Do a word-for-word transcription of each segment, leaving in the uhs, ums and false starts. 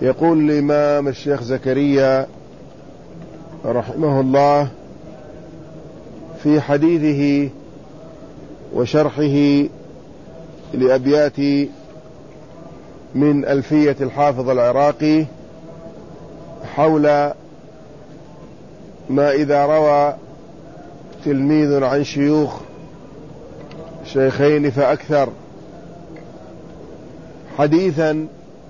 يقول الإمام الشيخ زكريا رحمه الله في حديثه وشرحه لأبيات من ألفية الحافظ العراقي حول ما إذا روى تلميذ عن شيوخ شيخين فأكثر حديثا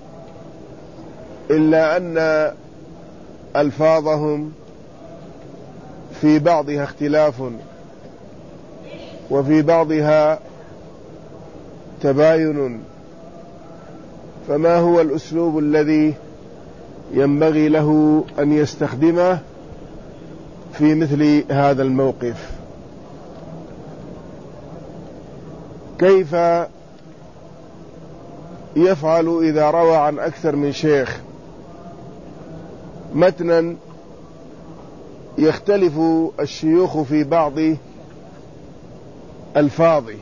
إلا أن ألفاظهم في بعضها اختلاف وفي بعضها تباين، فما هو الأسلوب الذي ينبغي له أن يستخدمه في مثل هذا الموقف؟ كيف يفعل إذا روى عن أكثر من شيخ متنا يختلف الشيوخ في بعض ألفاظه،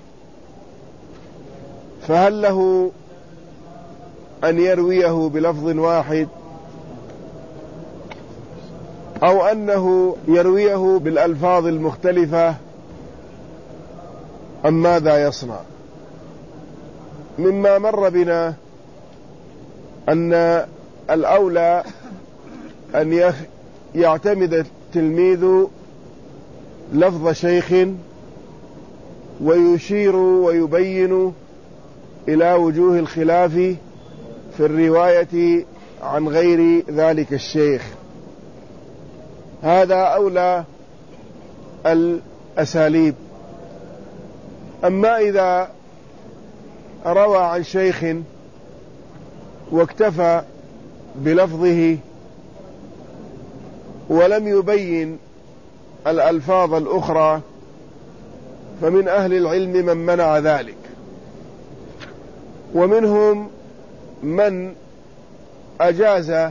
فهل له أن يرويه بلفظ واحد أو أنه يرويه بالألفاظ المختلفة أم ماذا يصنع؟ مما مر بنا أن الأولى أن يعتمد التلميذ لفظ شيخ ويشير ويبين إلى وجوه الخلاف في الرواية عن غير ذلك الشيخ، هذا أولى الأساليب. أما إذا روى عن شيخ واكتفى بلفظه ولم يبين الألفاظ الأخرى فمن أهل العلم من منع ذلك، ومنهم من أجاز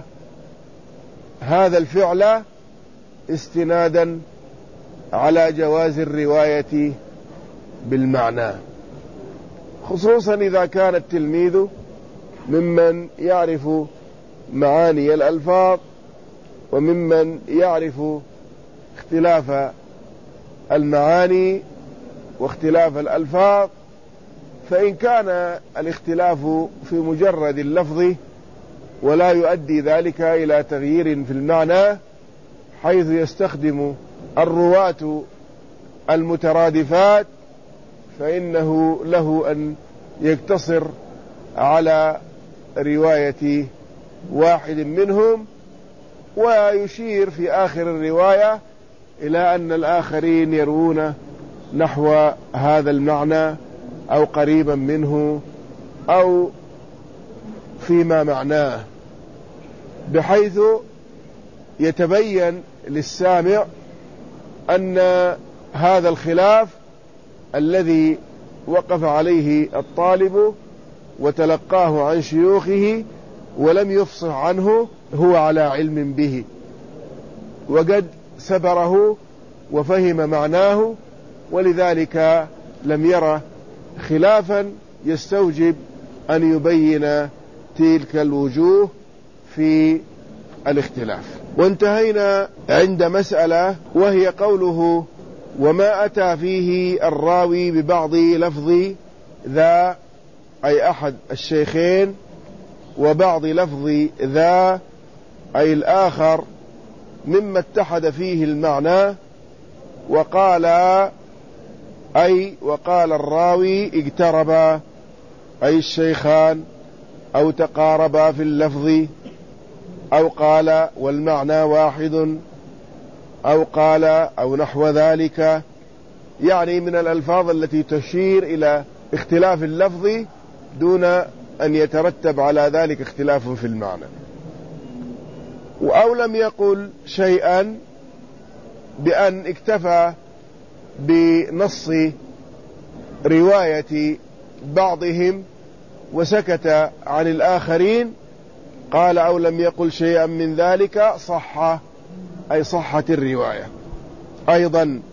هذا الفعل استنادا على جواز الرواية بالمعنى، خصوصا إذا كان التلميذ ممن يعرف معاني الألفاظ وممن يعرف اختلاف المعاني واختلاف الألفاظ، فإن كان الاختلاف في مجرد اللفظ ولا يؤدي ذلك إلى تغيير في المعنى حيث يستخدم الرواة المترادفات، فإنه له أن يقتصر على رواية واحد منهم ويشير في آخر الرواية إلى أن الآخرين يروون نحو هذا المعنى أو قريبا منه أو فيما معناه، بحيث يتبين للسامع أن هذا الخلاف الذي وقف عليه الطالب وتلقاه عن شيوخه ولم يفصح عنه هو على علم به وقد سبره وفهم معناه، ولذلك لم يرى خلافا يستوجب أن يبين تلك الوجوه في الاختلاف. وانتهينا عند مسألة وهي قوله وما أتى فيه الراوي ببعض لفظ ذا، أي أحد الشيخين، وبعض لفظ ذا أي الآخر، مما اتحد فيه المعنى، وقال أي وقال الراوي اقترب أي الشيخان أو تقاربا في اللفظ، أو قال والمعنى واحد، أو قال أو نحو ذلك، يعني من الألفاظ التي تشير إلى اختلاف اللفظ دون أن يترتب على ذلك اختلاف في المعنى. أو لم يقل شيئا بأن اكتفى بنص رواية بعضهم وسكت عن الآخرين، قال أو لم يقل شيئا من ذلك صح، أي صحت الرواية. أيضا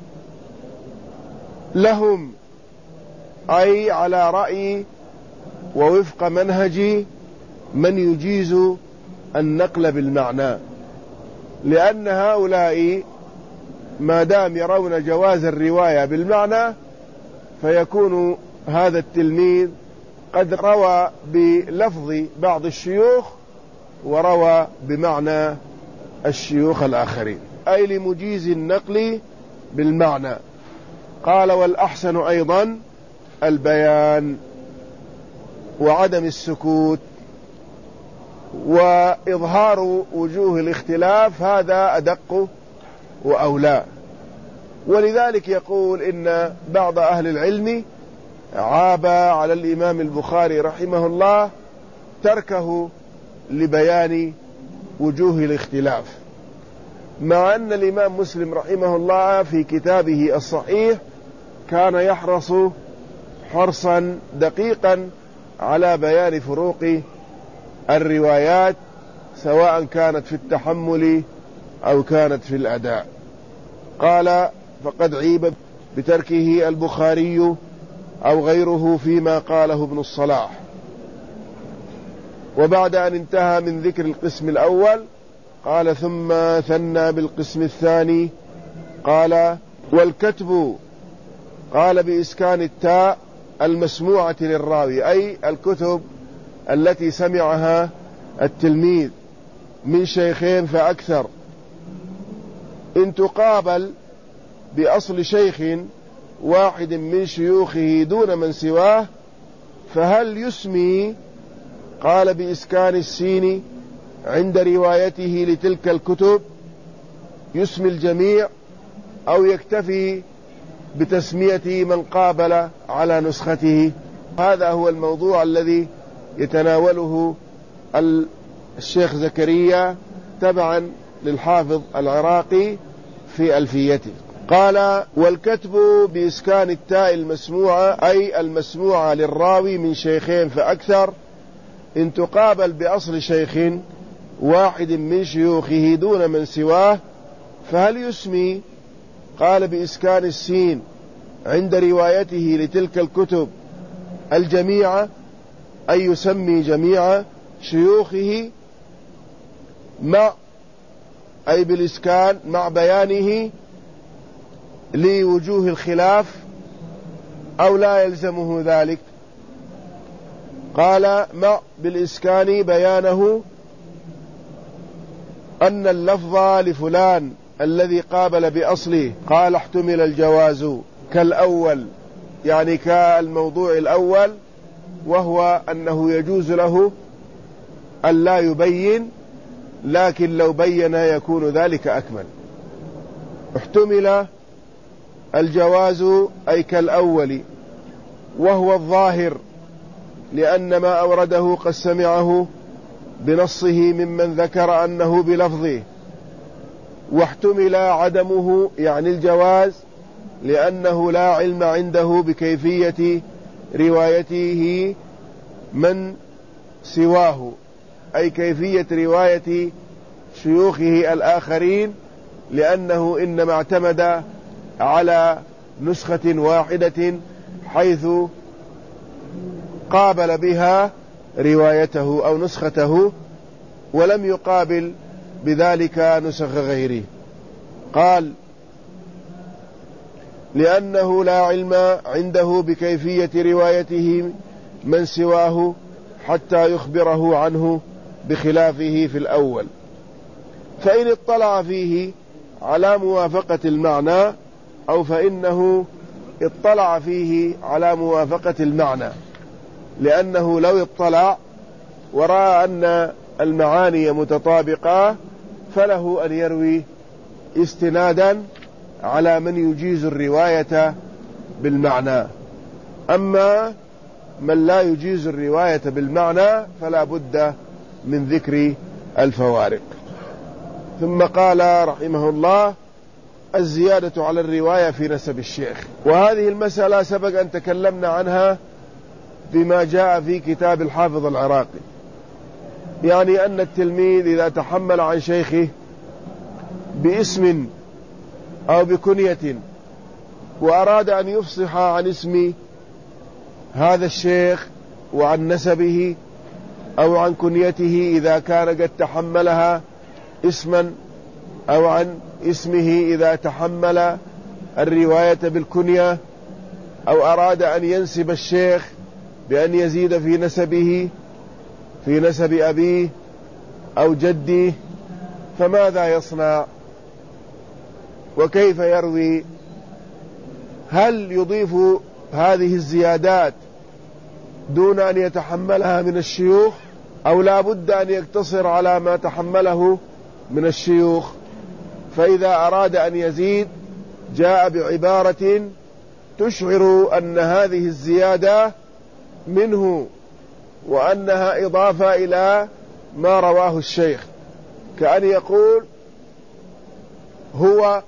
لهم أي على رأي ووفق منهج من يجيز النقل بالمعنى، لأن هؤلاء ما دام يرون جواز الرواية بالمعنى فيكون هذا التلميذ قد روى بلفظ بعض الشيوخ وروى بمعنى الشيوخ الآخرين، أي لمجيز النقل بالمعنى. قال والأحسن أيضا البيان وعدم السكوت وإظهار وجوه الاختلاف، هذا أدق وأولى. ولذلك يقول إن بعض أهل العلم عاب على الإمام البخاري رحمه الله تركه لبيان وجوه الاختلاف، مع أن الإمام مسلم رحمه الله في كتابه الصحيح كان يحرص حرصا دقيقا على بيان فروق الروايات، سواء كانت في التحمل أو كانت في الأداء. قال فقد عيب بتركه البخاري أو غيره فيما قاله ابن الصلاح. وبعد أن انتهى من ذكر القسم الأول قال ثم ثنى بالقسم الثاني. قال والكتب، قال بإسكان التاء المسموعة للراوي، أي الكتب التي سمعها التلميذ من شيخين فأكثر، إن تقابل بأصل شيخ واحد من شيوخه دون من سواه فهل يسمي؟ قال بإسكان السين عند روايته لتلك الكتب، يسمي الجميع أو يكتفي بتسمية من قابل على نسخته؟ هذا هو الموضوع الذي يتناوله الشيخ زكريا تبعا للحافظ العراقي في ألفيته. قال والكتب بإسكان التاء المسموعة، أي المسموعة للراوي من شيخين فأكثر، إن تقابل بأصل شيخ واحد من شيوخه دون من سواه فهل يسمي؟ قال بإسكان السين عند روايته لتلك الكتب الجميع، أي يسمي جميع شيوخه، مع أي بالإسكان مع بيانه لوجوه الخلاف أو لا يلزمه ذلك؟ قال مع بالإسكان بيانه أن اللفظ لفلان الذي قابل بأصله. قال احتمل الجواز كالأول، يعني كالموضوع الأول، وهو أنه يجوز له أن لا يبين، لكن لو بين يكون ذلك أكمل. احتمل الجواز أي كالأول، وهو الظاهر، لأن ما أورده قد سمعه بنصه ممن ذكر أنه بلفظه. واحتمل عدمه يعني الجواز، لأنه لا علم عنده بكيفية روايته من سواه، أي كيفية رواية شيوخه الآخرين، لأنه إنما اعتمد على نسخة واحدة حيث قابل بها روايته أو نسخته، ولم يقابل بذلك نسخ غيره. قال لأنه لا علم عنده بكيفية روايته من سواه حتى يخبره عنه بخلافه في الأول، فإن اطلع فيه على موافقة المعنى أو فإنه اطلع فيه على موافقة المعنى، لأنه لو اطلع ورأى أن المعاني متطابقة فله أن يروي استنادا على من يجيز الرواية بالمعنى. أما من لا يجيز الرواية بالمعنى فلا بد من ذكر الفوارق. ثم قال رحمه الله الزيادة على الرواية في نسب الشيخ، وهذه المسألة سبق أن تكلمنا عنها بما جاء في كتاب الحافظ العراقي، يعني أن التلميذ إذا تحمل عن شيخه باسم أو بكنية وأراد أن يفصح عن اسم هذا الشيخ وعن نسبه أو عن كنيته إذا كان قد تحملها اسما، أو عن اسمه إذا تحمل الرواية بالكنية، أو أراد أن ينسب الشيخ بأن يزيد في نسبه في نسب أبيه أو جده، فماذا يصنع وكيف يروي؟ هل يضيف هذه الزيادات دون أن يتحملها من الشيوخ، أو لا بد أن يقتصر على ما تحمله من الشيوخ؟ فإذا أراد أن يزيد جاء بعبارة تشعر أن هذه الزيادة منه وأنها إضافة إلى ما رواه الشيخ، كأن يقول هو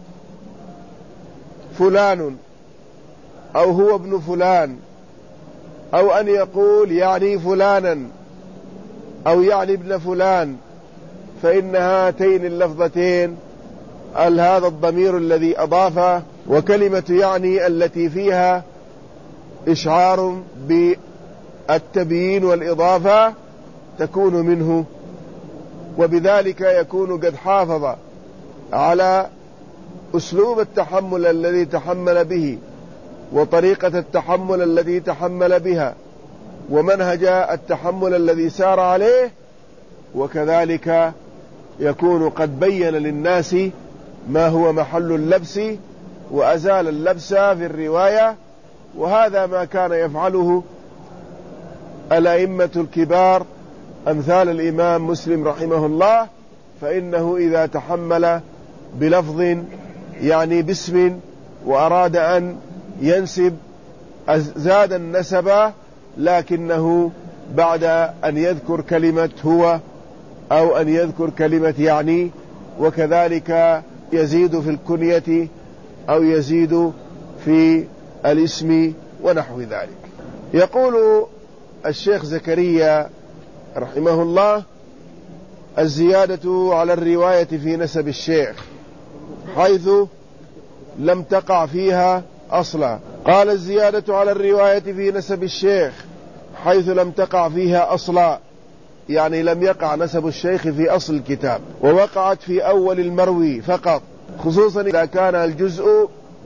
فلان أو هو ابن فلان، أو أن يقول يعني فلانا أو يعني ابن فلان، فإن هاتين اللفظتين هذا الضمير الذي أضافه وكلمة يعني التي فيها إشعار بالتبيين والإضافة تكون منه، وبذلك يكون قد حافظ على أسلوب التحمل الذي تحمل به وطريقة التحمل الذي تحمل بها ومنهج التحمل الذي سار عليه، وكذلك يكون قد بين للناس ما هو محل اللبس وأزال اللبس في الرواية. وهذا ما كان يفعله الأئمة الكبار أمثال الإمام مسلم رحمه الله، فإنه إذا تحمل بلفظ يعني باسم وأراد أن ينسب زاد النسب، لكنه بعد أن يذكر كلمة هو أو أن يذكر كلمة يعني، وكذلك يزيد في الكنية أو يزيد في الاسم ونحو ذلك. يقول الشيخ زكريا رحمه الله: الزيادة على الرواية في نسب الشيخ حيث لم تقع فيها أصلا. قال: الزيادة على الرواية في نسب الشيخ حيث لم تقع فيها أصلا، يعني لم يقع نسب الشيخ في أصل الكتاب، ووقعت في أول المروي فقط، خصوصا إذا كان الجزء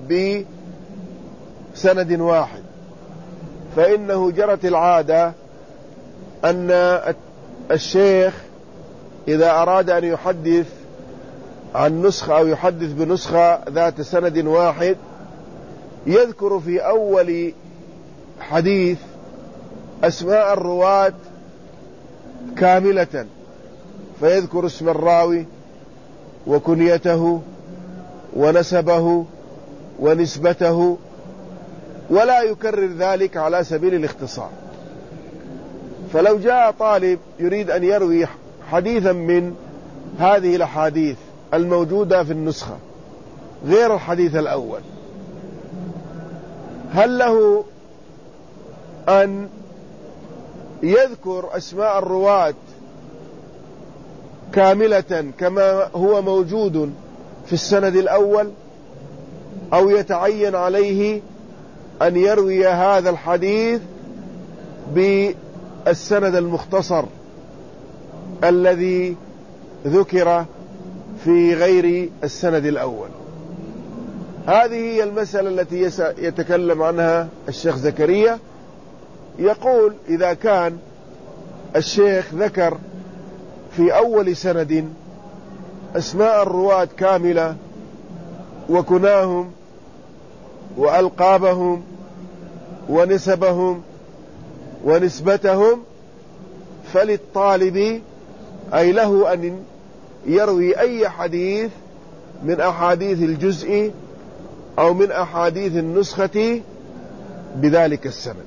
بسند واحد، فإنه جرت العادة أن الشيخ إذا أراد أن يحدث عن نسخة أو يحدث بنسخة ذات سند واحد يذكر في أول حديث أسماء الرواة كاملة، فيذكر اسم الراوي وكنيته ونسبه ونسبته، ولا يكرر ذلك على سبيل الاختصار. فلو جاء طالب يريد أن يروي حديثا من هذه الأحاديث الموجودة في النسخة غير الحديث الأول، هل له أن يذكر أسماء الرواة كاملة كما هو موجود في السند الأول، أو يتعين عليه أن يروي هذا الحديث بالسند المختصر الذي ذكر في غير السند الأول؟ هذه هي المسألة التي يتكلم عنها الشيخ زكريا. يقول: إذا كان الشيخ ذكر في أول سند أسماء الرواة كاملة وكناهم وألقابهم ونسبهم ونسبتهم، فللطالب أي له أن يروي أي حديث من أحاديث الجزء أو من أحاديث النسخة بذلك السند،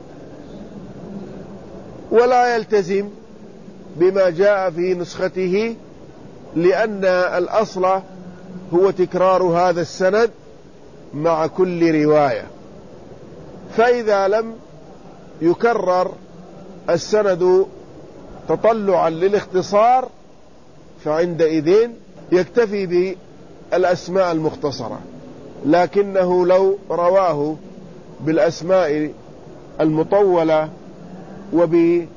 ولا يلتزم بما جاء في نسخته، لأن الأصل هو تكرار هذا السند مع كل رواية. فإذا لم يكرر السند تطلعا للاختصار فعندئذ يكتفي بالأسماء المختصرة، لكنه لو رواه بالأسماء المطولة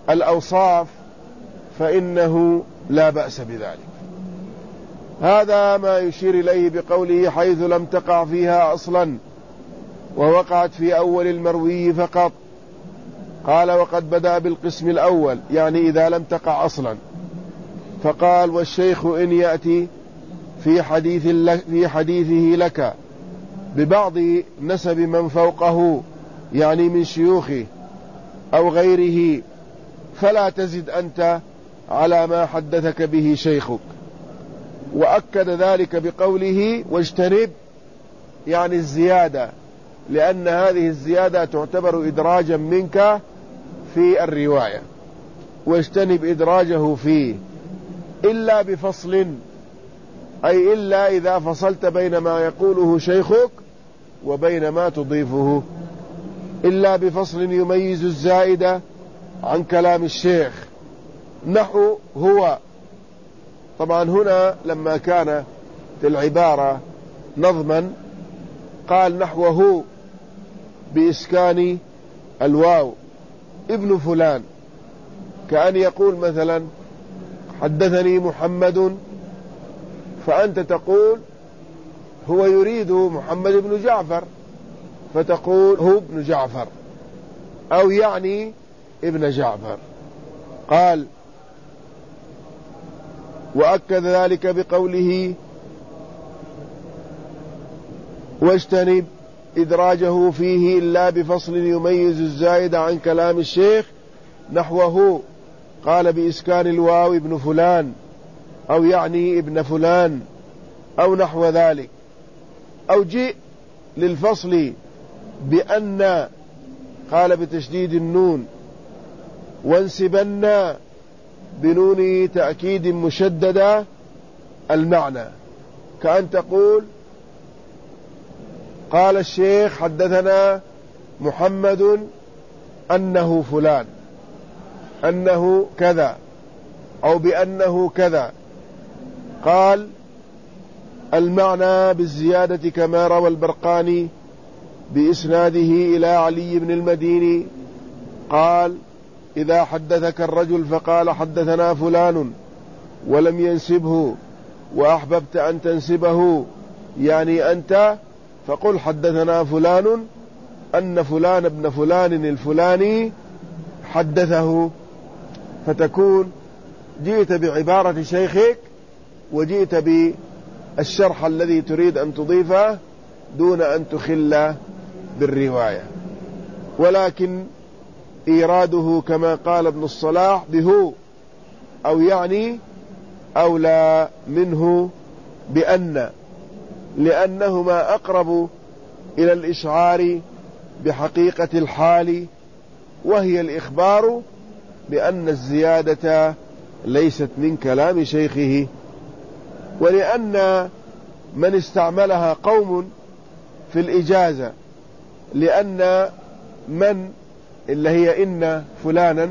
الأوصاف فإنه لا بأس بذلك. هذا ما يشير إليه بقوله حيث لم تقع فيها أصلا ووقعت في أول المروي فقط. قال وقد بدأ بالقسم الأول يعني إذا لم تقع أصلا، فقال والشيخ إن يأتي في حديث لك في حديثه لك ببعض نسب من فوقه يعني من شيوخه أو غيره فلا تزد أنت على ما حدثك به شيخك. وأكد ذلك بقوله واجتنب يعني الزيادة، لأن هذه الزيادة تعتبر إدراجا منك في الرواية، واجتنب إدراجه فيه إلا بفصل، أي إلا إذا فصلت بين ما يقوله شيخك وبين ما تضيفه، إلا بفصل يميز الزائدة عن كلام الشيخ نحو هو. طبعا هنا لما كانت العبارة نظما قال نحوه بإسكان الواو ابن فلان، كأن يقول مثلا حدثني محمد، فأنت تقول هو يريد محمد بن جعفر فتقول هو ابن جعفر أو يعني ابن جعفر. قال وأكد ذلك بقوله واجتنب إدراجه فيه إلا بفصل يميز الزائد عن كلام الشيخ نحوه. قال بإسكان الواو ابن فلان أو يعني ابن فلان أو نحو ذلك، أو جئ للفصل بأن قال بتشديد النون وانسبن بنون تأكيد مشددة المعنى، كأن تقول قال الشيخ حدثنا محمد أنه فلان أنه كذا أو بأنه كذا. قال المعنى بالزيادة كما روى البرقاني بإسناده إلى علي بن المديني قال إذا حدثك الرجل فقال حدثنا فلان ولم ينسبه وأحببت أن تنسبه يعني أنت، فقل حدثنا فلان أن فلان ابن فلان الفلاني حدثه، فتكون جئت بعبارة شيخك وجئت بالشرح الذي تريد أن تضيفه دون أن تخل بالرواية. ولكن إيراده كما قال ابن الصلاح بهو أو يعني أولى منه بأن، لأنهما أقرب إلى الإشعار بحقيقة الحال وهي الإخبار بأن الزيادة ليست من كلام شيخه. ولأن من استعملها قوم في الإجازة، لأن من اللي هي إن فلانا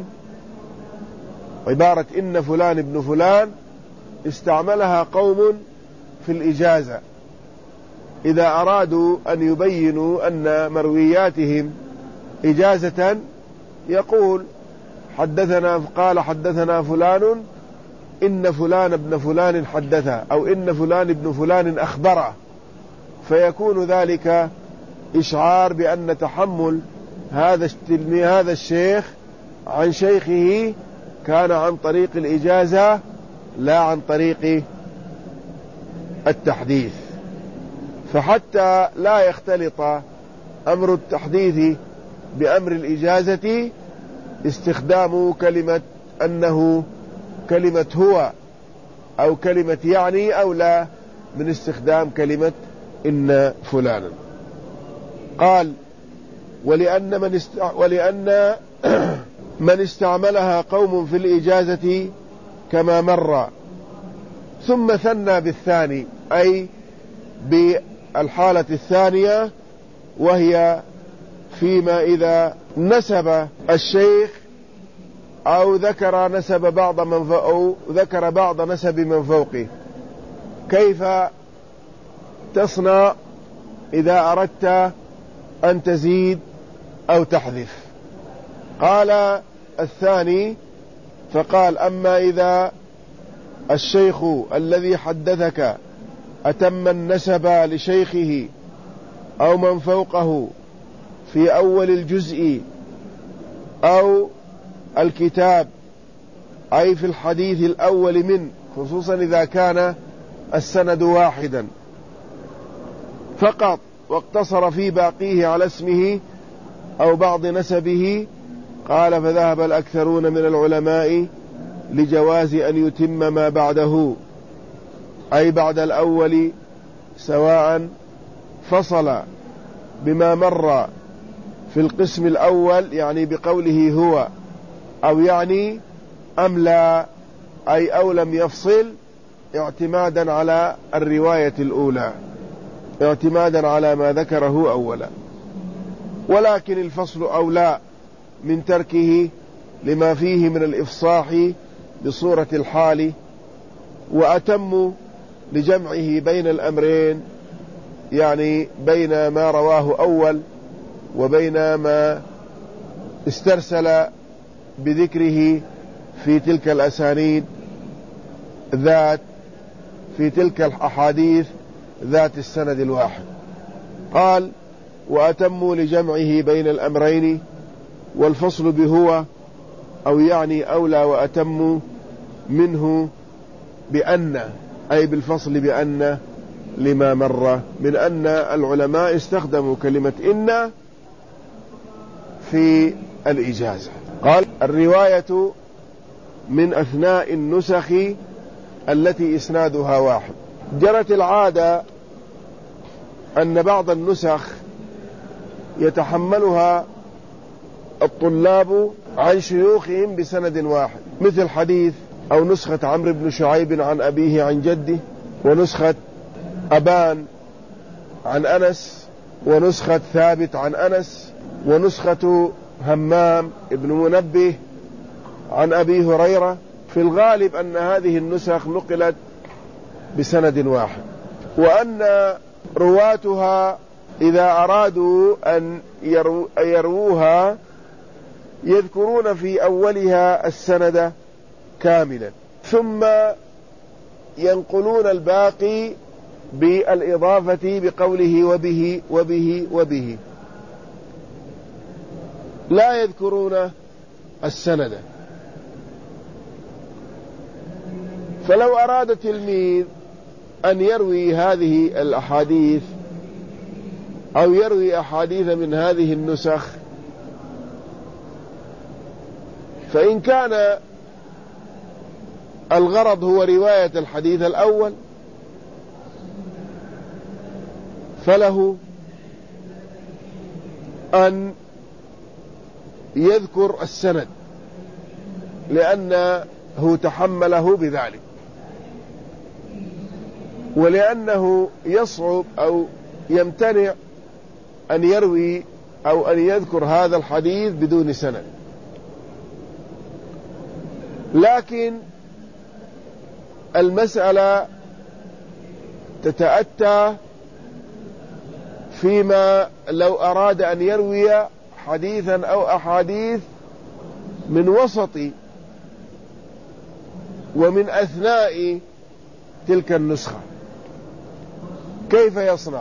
عبارة إن فلان ابن فلان استعملها قوم في الإجازة إذا أرادوا أن يبينوا أن مروياتهم إجازة، يقول حدثنا قال حدثنا فلان إن فلان ابن فلان حدثه أو إن فلان ابن فلان أخبره، فيكون ذلك إشعار بأن تحمل هذا هذا الشيخ عن شيخه كان عن طريق الإجازة لا عن طريق التحديث. فحتى لا يختلط أمر التحديث بأمر الإجازة استخدام كلمة أنه كلمة هو أو كلمة يعني أولى من استخدام كلمة إن فلانا. قال ولأن من, است... ولأن من استعملها قوم في الإجازة كما مر ثم ثنى بالثاني أي بالحالة الثانية، وهي فيما إذا نسب الشيخ أو ذكر نسب بعض من أو ذكر بعض نسب من فوقه. كيف تصنع إذا أردت أن تزيد أو تحذف؟ قال الثاني فقال: أما إذا الشيخ الذي حدثك أتم النسب لشيخه أو من فوقه في أول الجزء أو الكتاب، أي في الحديث الأول منه، خصوصا إذا كان السند واحدا فقط واقتصر في باقيه على اسمه أو بعض نسبه، قال: فذهب الأكثرون من العلماء لجواز أن يتم ما بعده، أي بعد الأول، سواء فصل بما مر في القسم الأول، يعني بقوله هو، أو يعني أم لا، أي أو لم يفصل، اعتمادا على الرواية الأولى، اعتمادا على ما ذكره أولا. ولكن الفصل أولى من تركه لما فيه من الإفصاح بصورة الحال، وأتم لجمعه بين الأمرين، يعني بين ما رواه أول وبين ما استرسل بذكره في تلك الأسانيد ذات في تلك الأحاديث ذات السند الواحد. قال: وأتموا لجمعه بين الأمرين، والفصل بهو أو يعني أولى وأتموا منه بأن، أي بالفصل بأن لما مر من أن العلماء استخدموا كلمة إن في الإجازة. قال: الرواية من أثناء النسخ التي إسنادها واحد. جرت العادة أن بعض النسخ يتحملها الطلاب عن شيوخهم بسند واحد، مثل حديث أو نسخة عمرو بن شعيب عن أبيه عن جده، ونسخة أبان عن أنس، ونسخة ثابت عن أنس، ونسخة همام ابن منبه عن أبي هريرة. في الغالب أن هذه النسخ نقلت بسند واحد، وأن رواتها إذا أرادوا أن يرو يرووها يذكرون في أولها السند كاملا، ثم ينقلون الباقي بالإضافة بقوله وبه وبه وبه، لا يذكرون السند. فلو أراد تلميذ أن يروي هذه الأحاديث أو يروي أحاديث من هذه النسخ، فإن كان الغرض هو رواية الحديث الأول فله أن يذكر السند، لأنه تحمله بذلك، ولأنه يصعب أو يمتنع أن يروي أو أن يذكر هذا الحديث بدون سند. لكن المسألة تتأتى فيما لو أراد أن يروي حديثا أو أحاديث من وسط ومن أثناء تلك النسخة، كيف يصنع؟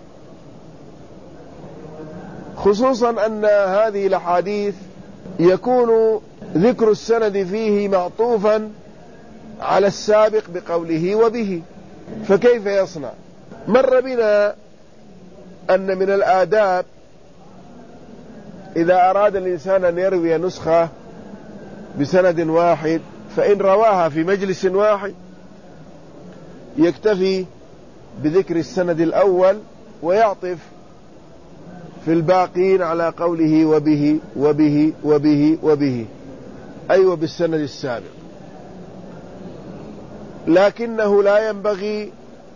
خصوصا أن هذه الأحاديث يكون ذكر السند فيه معطوفا على السابق بقوله وبه، فكيف يصنع؟ مر بنا أن من الآداب إذا أراد الإنسان أن يروي نسخة بسند واحد، فإن رواها في مجلس واحد يكتفي بذكر السند الأول ويعطف في الباقين على قوله وبه وبه وبه وبه، أي أيوة بالسند السابق. لكنه لا ينبغي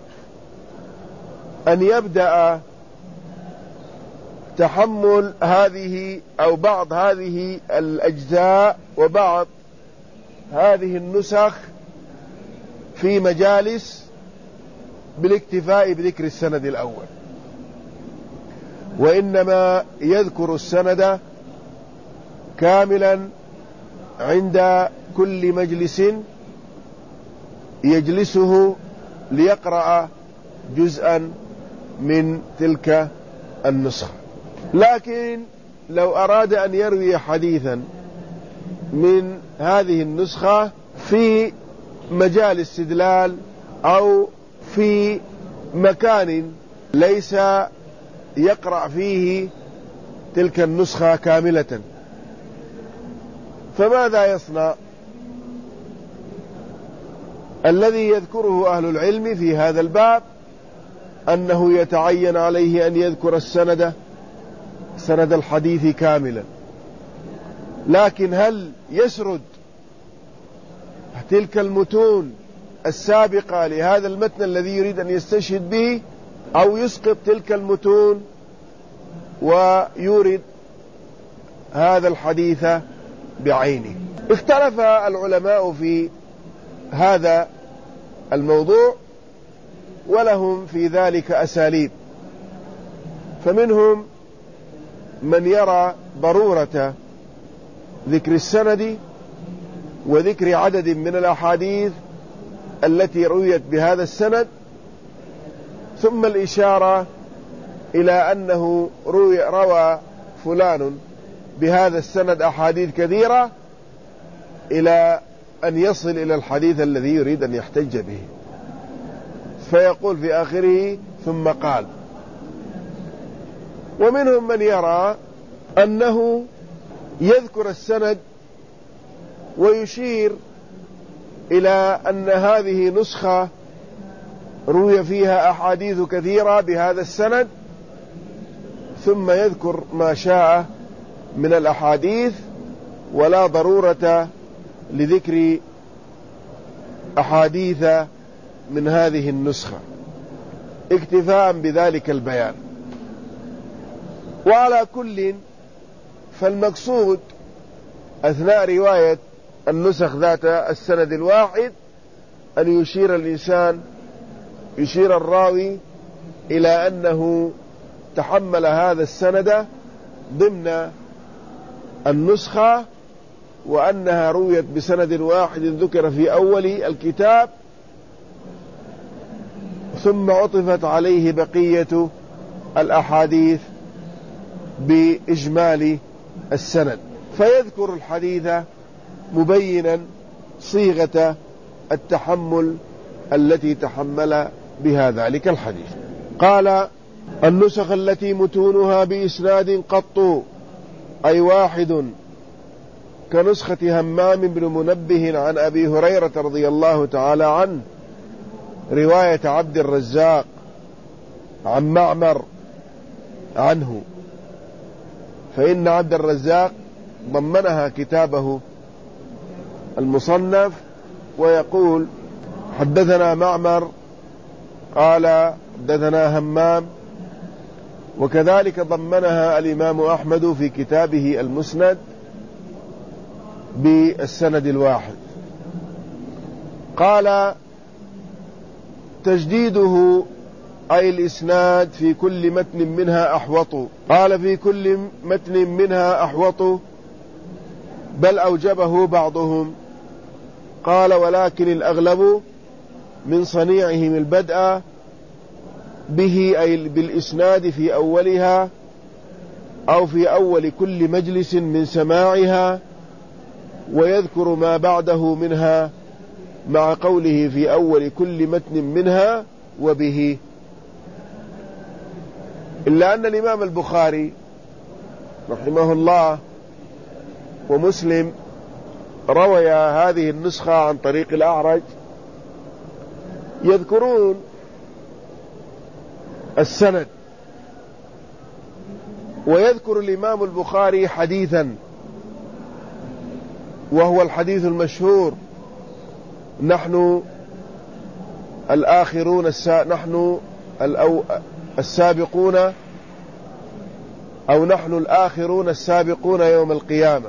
أن يبدأ تحمل هذه أو بعض هذه الأجزاء وبعض هذه النسخ في مجالس بالاكتفاء بذكر السند الأول، وإنما يذكر السند كاملا عند كل مجلس يجلسه ليقرأ جزءا من تلك النسخة. لكن لو أراد أن يروي حديثا من هذه النسخة في مجال استدلال أو في مكان ليس يقرأ فيه تلك النسخة كاملة، فماذا يصنع؟ الذي يذكره أهل العلم في هذا الباب أنه يتعين عليه أن يذكر السند سند الحديث كاملا، لكن هل يسرد تلك المتون السابقة لهذا المتن الذي يريد أن يستشهد به، أو يسقط تلك المتون ويورد هذا الحديث بعينه؟ اختلف العلماء في هذا الموضوع، ولهم في ذلك أساليب. فمنهم من يرى ضرورة ذكر السند وذكر عدد من الأحاديث التي رويت بهذا السند، ثم الإشارة إلى أنه روي روى فلان بهذا السند أحاديث كثيرة إلى أن يصل إلى الحديث الذي يريد أن يحتج به، فيقول في آخره ثم قال. ومنهم من يرى أنه يذكر السند ويشير إلى أن هذه نسخة روي فيها أحاديث كثيرة بهذا السند، ثم يذكر ما شاء من الأحاديث، ولا ضرورة لذكر أحاديث من هذه النسخة اكتفاء بذلك البيان. وعلى كل فالمقصود أثناء رواية النسخ ذات السند الواحد أن يشير الإنسان يشير الراوي إلى أنه تحمل هذا السند ضمن النسخة، وأنها رويت بسند واحد ذكر في أول الكتاب، ثم عطفت عليه بقية الأحاديث بإجمال السند، فيذكر الحديث مبينا صيغة التحمل التي تحمل بها ذلك الحديث. قال: النسخ التي متونها بإسناد قط، أي واحد، كنسخة همام بن منبه عن أبي هريرة رضي الله تعالى عنه، رواية عبد الرزاق عن معمر عنه، فإن عبد الرزاق ضمنها كتابه المصنف، ويقول: حدثنا معمر قال حدثنا همام، وكذلك ضمنها الإمام أحمد في كتابه المسند بالسند الواحد. قال: تجديده أي الإسناد في كل متن منها أحوط. قال: في كل متن منها أحوط، بل أوجبه بعضهم. قال: ولكن الأغلب من صنيعهم البدء به، أي بالإسناد في أولها أو في أول كل مجلس من سماعها، ويذكر ما بعده منها مع قوله في أول كل متن منها وبه. إلا أن الإمام البخاري رحمه الله ومسلم رويا هذه النسخة عن طريق الأعرج، يذكرون السند، ويذكر الإمام البخاري حديثا، وهو الحديث المشهور: نحن الآخرون السا... نحن الأو... السابقون أو نحن الآخرون السابقون يوم القيامة.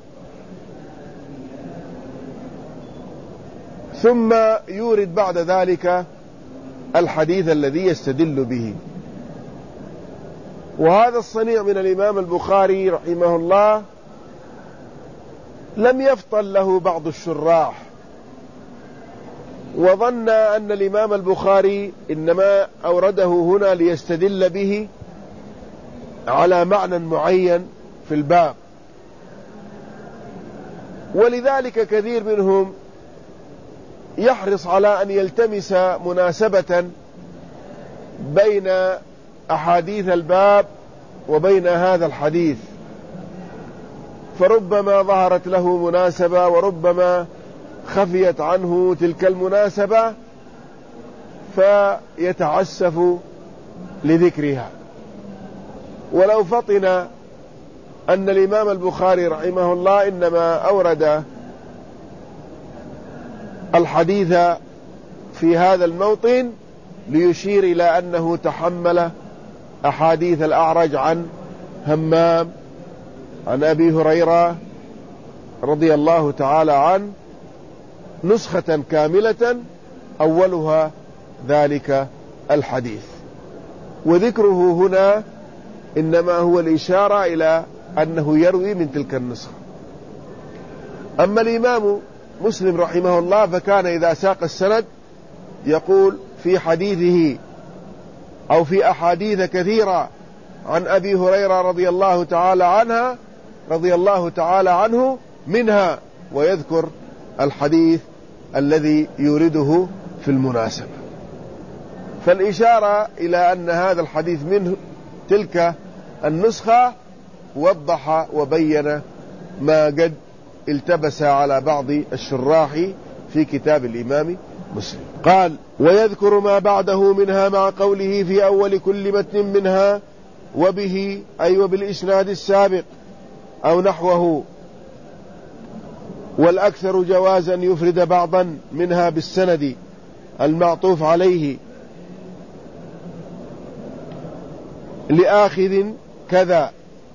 ثم يورد بعد ذلك الحديث الذي يستدل به. وهذا الصنيع من الإمام البخاري رحمه الله لم يفطن له بعض الشراح وظن أن الإمام البخاري إنما أورده هنا ليستدل به على معنى معين في الباب، ولذلك كثير منهم يحرص على أن يلتمس مناسبة بين أحاديث الباب وبين هذا الحديث، فربما ظهرت له مناسبة وربما خفيت عنه تلك المناسبة فيتعسف لذكرها. ولو فطن أن الإمام البخاري رحمه الله إنما أورد الحديث في هذا الموطن ليشير إلى أنه تحمل أحاديث الأعرج عن همام عن أبي هريرة رضي الله تعالى عنه نسخة كاملة أولها ذلك الحديث، وذكره هنا إنما هو الإشارة إلى أنه يروي من تلك النسخة. أما الإمام مسلم رحمه الله فكان إذا ساق السند يقول في حديثه أو في أحاديث كثيرة عن أبي هريرة رضي الله تعالى عنها رضي الله تعالى عنه منها، ويذكر الحديث الذي يورده في المناسبة. فالإشارة إلى أن هذا الحديث منه تلك النسخة وضح وبين ما قد التبس على بعض الشراح في كتاب الإمام مسلم. قال ويذكر ما بعده منها مع قوله في أول كل متن منها وبه أي وبالإسناد السابق أو نحوه، والأكثر جوازا يفرد بعضا منها بالسند المعطوف عليه لآخذ كذا،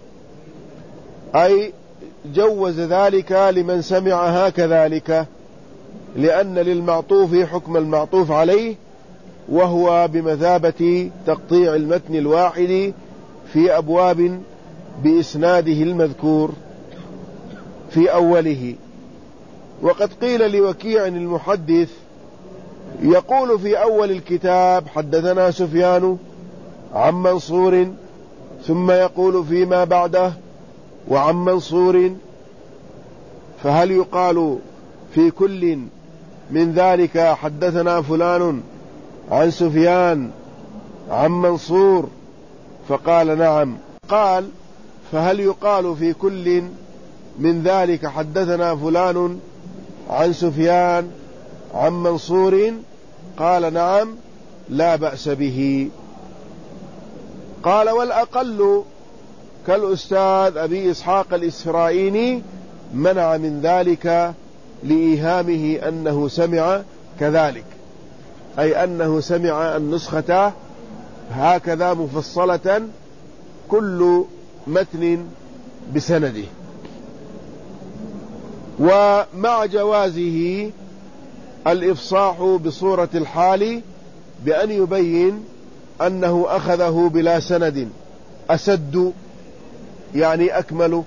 أي جوز ذلك لمن سمعها كذلك، لأن للمعطوف حكم المعطوف عليه، وهو بمثابة تقطيع المتن الواحد في أبواب بإسناده المذكور في أوله. وقد قيل لوكيع المحدث يقول في أول الكتاب حدثنا سفيان عن منصور، ثم يقول فيما بعده وعن منصور، فهل يقال في كل من ذلك حدثنا فلان عن سفيان عن منصور؟ فقال نعم. قال فهل يقال في كل من ذلك حدثنا فلان عن سفيان عن منصور؟ قال نعم لا بأس به. قال والأقل كالأستاذ أبي إسحاق الإسرائيلي منع من ذلك لإيهامه أنه سمع كذلك، أي أنه سمع النسخة هكذا مفصلة كل متن بسنده. ومع جوازه الإفصاح بصورة الحال بأن يبين أنه أخذه بلا سند أسد يعني أكمل،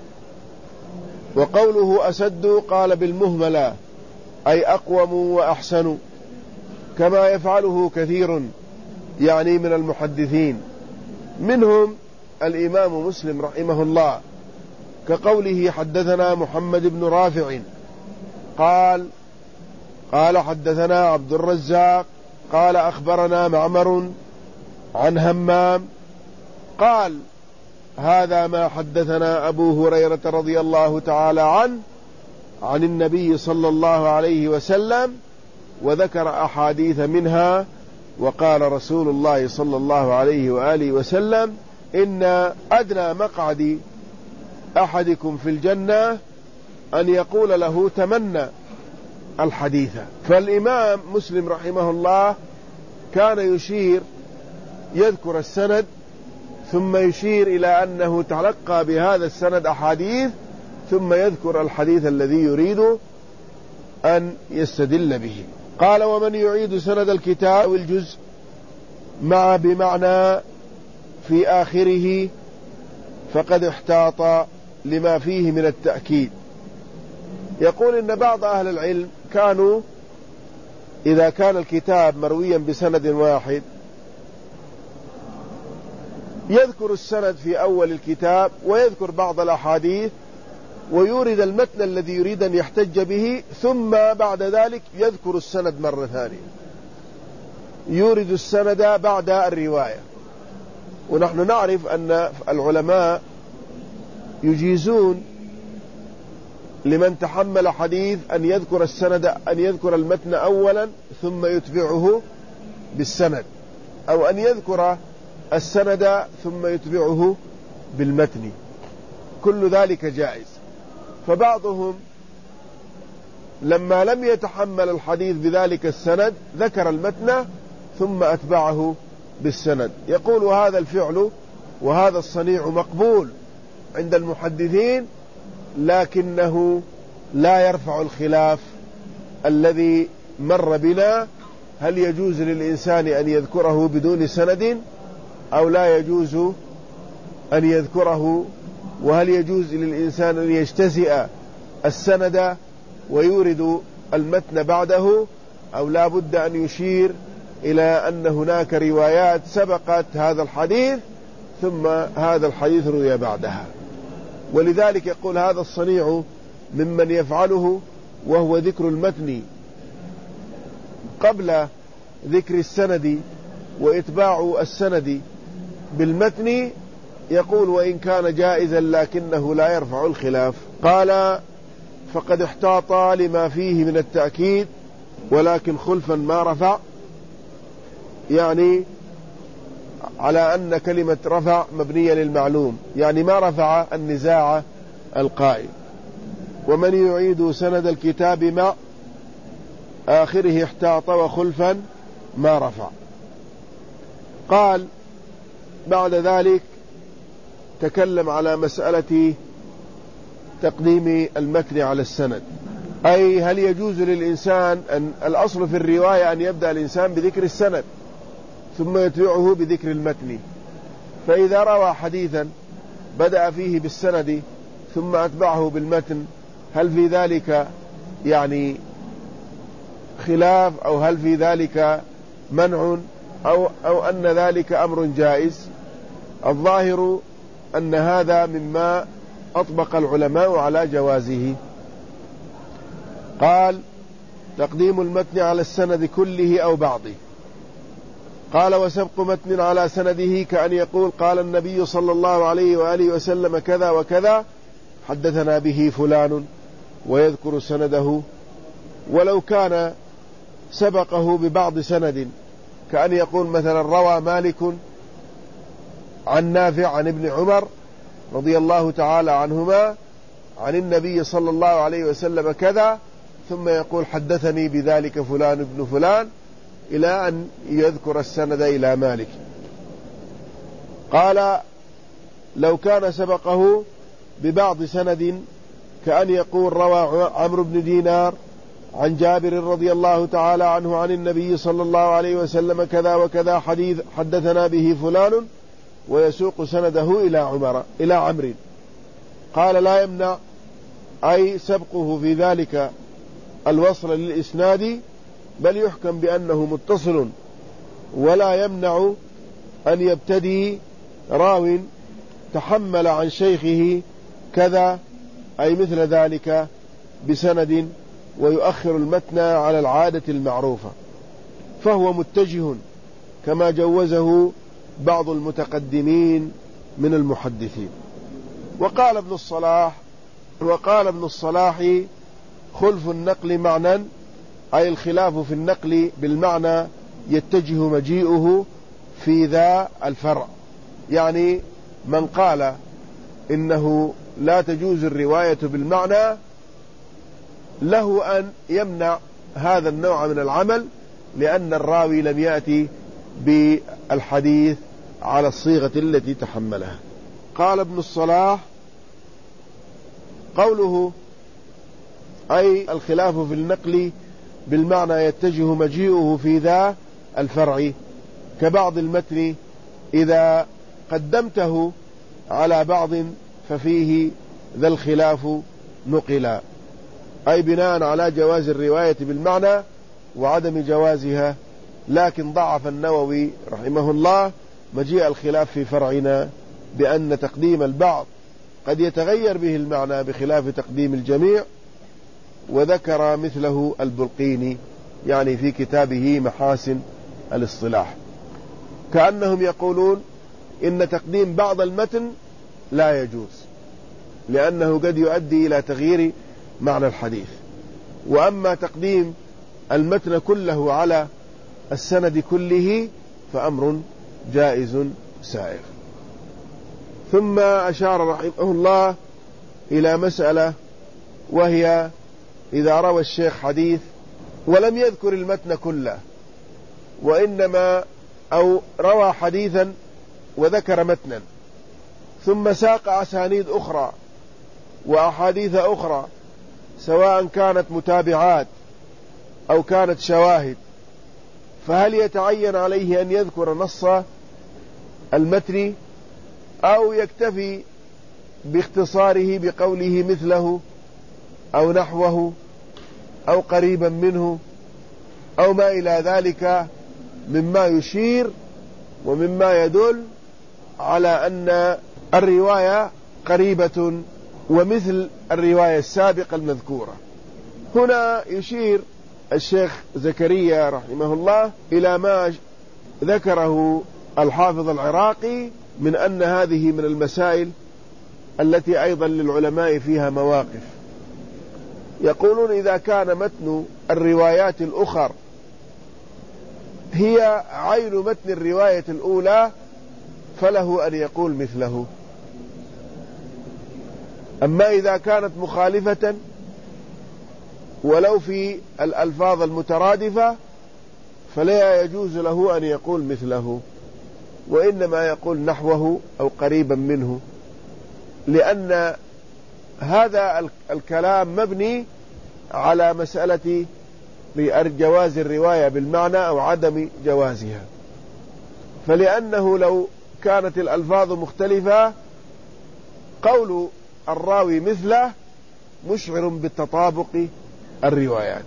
وقوله أسد قال بالمهملة أي أقوم وأحسن، كما يفعله كثير يعني من المحدثين، منهم الإمام مسلم رحمه الله، كقوله حدثنا محمد بن رافع قال قال حدثنا عبد الرزاق قال أخبرنا معمر عن همام قال هذا ما حدثنا أبو هريرة رضي الله تعالى عنه عن النبي صلى الله عليه وسلم، وذكر أحاديث منها، وقال رسول الله صلى الله عليه وآله وسلم إن أدنى مقعد أحدكم في الجنة أن يقول له تمنى الحديث. فالإمام مسلم رحمه الله كان يشير يذكر السند ثم يشير إلى أنه تلقى بهذا السند أحاديث، ثم يذكر الحديث الذي يريد أن يستدل به. قال ومن يعيد سند الكتاب والجزء مع بمعنى في آخره فقد احتاط لما فيه من التأكيد، يقول إن بعض أهل العلم كانوا إذا كان الكتاب مرويا بسند واحد يذكر السند في أول الكتاب ويذكر بعض الأحاديث ويورد المتن الذي يريد أن يحتج به، ثم بعد ذلك يذكر السند مرة ثانية، يورد السند بعد الرواية. ونحن نعرف أن العلماء يجيزون لمن تحمل حديث أن يذكر السند أن يذكر المتن أولا ثم يتبعه بالسند، أو أن يذكر السند ثم يتبعه بالمتن، كل ذلك جائز. فبعضهم لما لم يتحمل الحديث بذلك السند ذكر المتن ثم أتبعه بالسند. يقول هذا الفعل وهذا الصنيع مقبول عند المحدثين، لكنه لا يرفع الخلاف الذي مر بنا، هل يجوز للإنسان أن يذكره بدون سند أو لا يجوز أن يذكره، وهل يجوز للإنسان أن يجتزئ السند ويورد المتن بعده، أو لا بد أن يشير إلى أن هناك روايات سبقت هذا الحديث ثم هذا الحديث روي بعدها. ولذلك يقول هذا الصنيع ممن يفعله، وهو ذكر المتن قبل ذكر السند وإتباع السند بالمتن، يقول وإن كان جائزا لكنه لا يرفع الخلاف. قال فقد احتاط لما فيه من التأكيد ولكن خلفا ما رفع، يعني على أن كلمة رفع مبنية للمعلوم، يعني ما رفع النزاع القائم. ومن يعيد سند الكتاب مع آخره احتاط وخلفا ما رفع. قال بعد ذلك تكلم على مسألة تقديم المتن على السند، أي هل يجوز للإنسان أن الأصل في الرواية أن يبدأ الإنسان بذكر السند ثم يتبعه بذكر المتن، فإذا روى حديثا بدأ فيه بالسند ثم أتبعه بالمتن، هل في ذلك يعني خلاف أو هل في ذلك منع أو, أو أن ذلك أمر جائز؟ الظاهر أن هذا مما أطبق العلماء على جوازه. قال تقديم المتن على السند كله أو بعضه. قال وسبق متن على سنده كأن يقول قال النبي صلى الله عليه وآله وسلم كذا وكذا حدثنا به فلان ويذكر سنده، ولو كان سبقه ببعض سند كأن يقول مثلا روى مالك عن نافع عن ابن عمر رضي الله تعالى عنهما عن النبي صلى الله عليه وسلم كذا، ثم يقول حدثني بذلك فلان ابن فلان إلى أن يذكر السند إلى مالك. قال لو كان سبقه ببعض سند كأن يقول روى عمرو بن دينار عن جابر رضي الله تعالى عنه عن النبي صلى الله عليه وسلم كذا وكذا حديث حدثنا به فلان، ويسوق سنده إلى عمر إلى عمرو. قال لا يمنع أي سبقه في ذلك الوصل للإسناد، بل يحكم بأنه متصل، ولا يمنع أن يبتدي راو تحمل عن شيخه كذا أي مثل ذلك بسند ويؤخر المتن على العادة المعروفة، فهو متجه كما جوزه بعض المتقدمين من المحدثين. وقال ابن الصلاح وقال ابن الصلاح خلف النقل معنى، أي الخلاف في النقل بالمعنى يتجه مجيئه في ذا الفرع، يعني من قال إنه لا تجوز الرواية بالمعنى له أن يمنع هذا النوع من العمل، لأن الراوي لم يأتي بالحديث على الصيغة التي تحملها. قال ابن الصلاح قوله أي الخلاف في النقل بالمعنى يتجه مجيئه في ذا الفرع كبعض المتن إذا قدمته على بعض ففيه ذا الخلاف نقلا. أي بناء على جواز الرواية بالمعنى وعدم جوازها، لكن ضعف النووي رحمه الله مجيء الخلاف في فرعنا بأن تقديم البعض قد يتغير به المعنى بخلاف تقديم الجميع، وذكر مثله البلقيني يعني في كتابه محاسن الاصطلاح، كأنهم يقولون إن تقديم بعض المتن لا يجوز لأنه قد يؤدي إلى تغيير معنى الحديث، وأما تقديم المتن كله على السند كله فأمر جائز سائغ. ثم أشار رحمه الله إلى مسألة، وهي إذا روى الشيخ حديث ولم يذكر المتن كله، وإنما أو روى حديثا وذكر متنا ثم ساق أسانيد أخرى وأحاديث أخرى سواء كانت متابعات أو كانت شواهد، فهل يتعين عليه أن يذكر نص المتن أو يكتفي باختصاره بقوله مثله أو نحوه أو قريبا منه أو ما إلى ذلك مما يشير ومما يدل على أن الرواية قريبة ومثل الرواية السابقة المذكورة؟ هنا يشير الشيخ زكريا رحمه الله إلى ما ذكره الحافظ العراقي من أن هذه من المسائل التي أيضا للعلماء فيها مواقف. يقولون إذا كان متن الروايات الأخر هي عين متن الرواية الأولى فله أن يقول مثله، أما إذا كانت مخالفة ولو في الألفاظ المترادفة فلا يجوز له أن يقول مثله، وإنما يقول نحوه أو قريبا منه، لأن هذا الكلام مبني على مسألة جواز الرواية بالمعنى أو عدم جوازها، فلأنه لو كانت الألفاظ مختلفة قول الراوي مثله مشعر بالتطابق الروايات،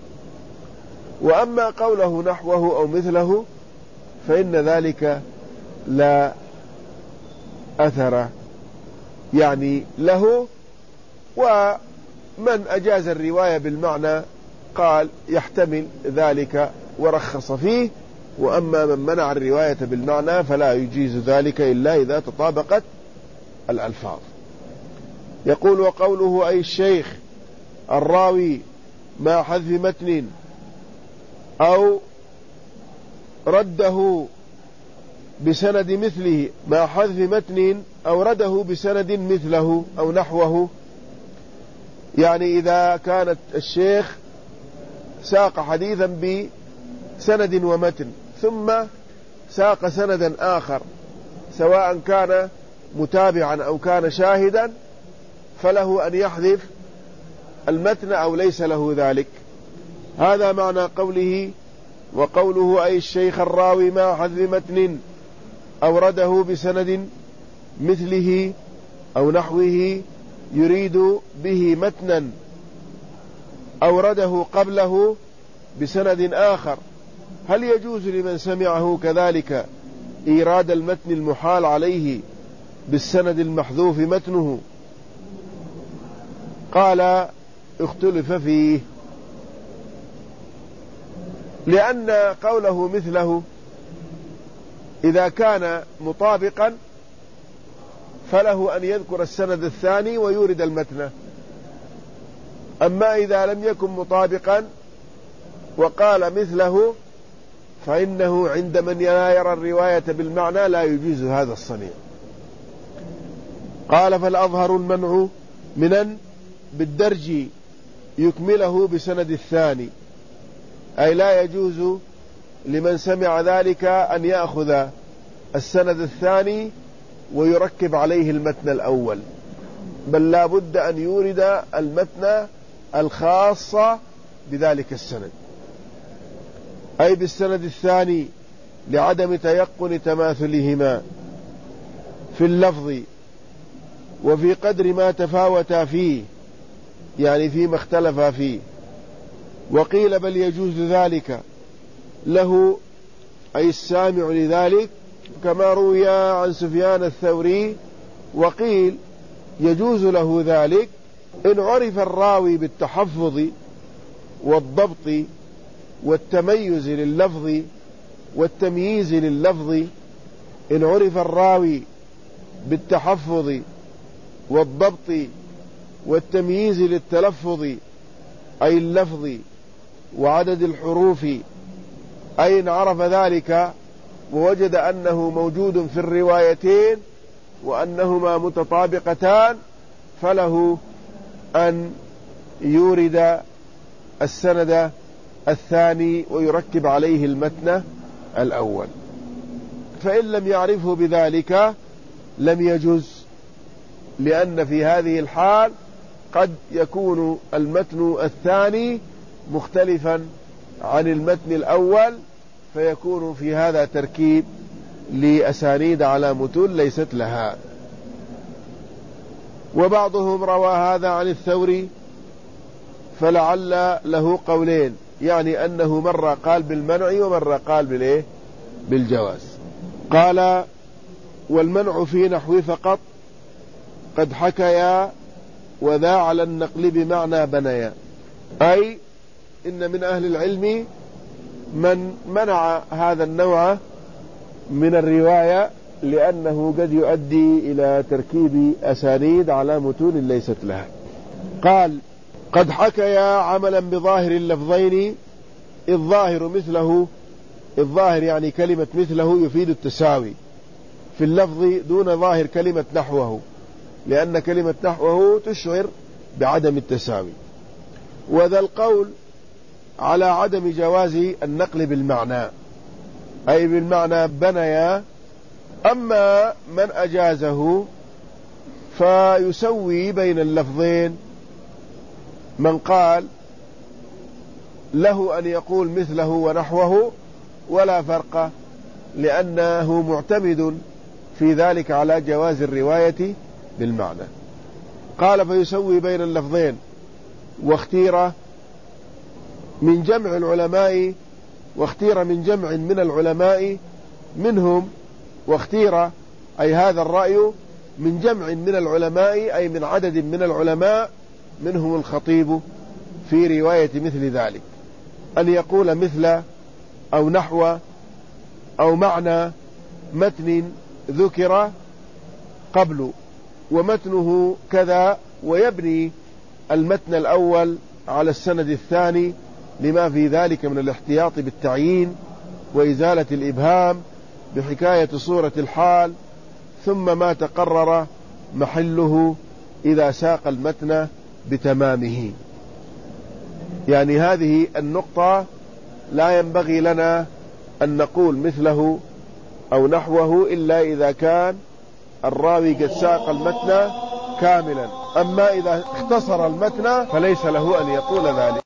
وأما قوله نحوه أو مثله فإن ذلك لا أثر يعني له. ومن أجاز الرواية بالمعنى قال يحتمل ذلك ورخص فيه، وأما من منع الرواية بالمعنى فلا يجيز ذلك إلا إذا تطابقت الألفاظ. يقول وقوله أي الشيخ الراوي ما حذف متن أو رده بسند مثله، ما حذف متن أو رده بسند مثله أو نحوه، يعني إذا كانت الشيخ ساق حديثا بسند ومتن ثم ساق سندا آخر سواء كان متابعا أو كان شاهدا فله أن يحذف المتن أو ليس له ذلك. هذا معنى قوله وقوله أي الشيخ الراوي ما حذف متن أورده بسند مثله أو نحوه، يريد به متنا أورده قبله بسند آخر، هل يجوز لمن سمعه كذلك إيراد المتن المحال عليه بالسند المحذوف متنه؟ قال اختلف فيه، لأن قوله مثله إذا كان مطابقا فله أن يذكر السند الثاني ويورد المتن، أما إذا لم يكن مطابقا وقال مثله فإنه عند من لا يرى الرواية بالمعنى لا يجوز هذا الصنيع. قال فالأظهر المنع من بالدرج يكمله بسند الثاني، أي لا يجوز لمن سمع ذلك أن يأخذ السند الثاني ويركب عليه المتن الأول، بل لا بد أن يورد المتن الخاص بذلك السند، أي بالسند الثاني لعدم تيقن تماثلهما في اللفظ وفي قدر ما تفاوتا فيه، يعني فيما اختلف فيه. وقيل بل يجوز ذلك له أي السامع لذلك، كما روي عن سفيان الثوري. وقيل يجوز له ذلك إن عرف الراوي بالتحفظ والضبط والتميز لللفظ والتمييز لللفظ. إن عرف الراوي بالتحفظ والضبط والتمييز للتلفظ أي اللفظ وعدد الحروف، أي إن عرف ذلك ووجد أنه موجود في الروايتين وأنهما متطابقتان، فله أن يورد السند الثاني ويركب عليه المتن الأول. فإن لم يعرفه بذلك لم يجوز، لأن في هذه الحال قد يكون المتن الثاني مختلفا عن المتن الأول، فيكون في هذا تركيب لأسانيد على متون ليست لها. وبعضهم روى هذا عن الثوري فلعل له قولين، يعني أنه مرة قال بالمنع ومرة قال بالإيه؟ بالجواز. قال والمنع في نحو فقط قد حكيا وذا على النقل بمعنى بنيا، أي إن من أهل العلم من منع هذا النوع من الرواية لأنه قد يؤدي إلى تركيب أسانيد على متون ليست لها. قال قد حكيا عملا بظاهر اللفظين، الظاهر مثله، الظاهر يعني كلمة مثله يفيد التساوي في اللفظ دون ظاهر كلمة نحوه، لأن كلمة نحوه تشعر بعدم التساوي. وذا القول على عدم جواز النقل بالمعنى، أي بالمعنى بنيا. أما من أجازه فيسوي بين اللفظين، من قال له أن يقول مثله ونحوه ولا فرق، لأنه معتمد في ذلك على جواز الرواية بالمعنى. قال فيسوي بين اللفظين. واختير من جمع العلماء، واختير من جمع من العلماء منهم، واختير أي هذا الرأي من جمع من العلماء أي من عدد من العلماء، منهم الخطيب في رواية مثل ذلك، أن يقول مثل أو نحو أو معنى متن ذكر قبل ومتنه كذا، ويبني المتن الأول على السند الثاني لما في ذلك من الاحتياط بالتعيين وإزالة الإبهام بحكاية صورة الحال، ثم ما تقرر محله إذا ساق المتن بتمامه. يعني هذه النقطة لا ينبغي لنا أن نقول مثله أو نحوه إلا إذا كان الراوي قد ساق المتن كاملا، أما إذا اختصر المتن فليس له أن يقول ذلك.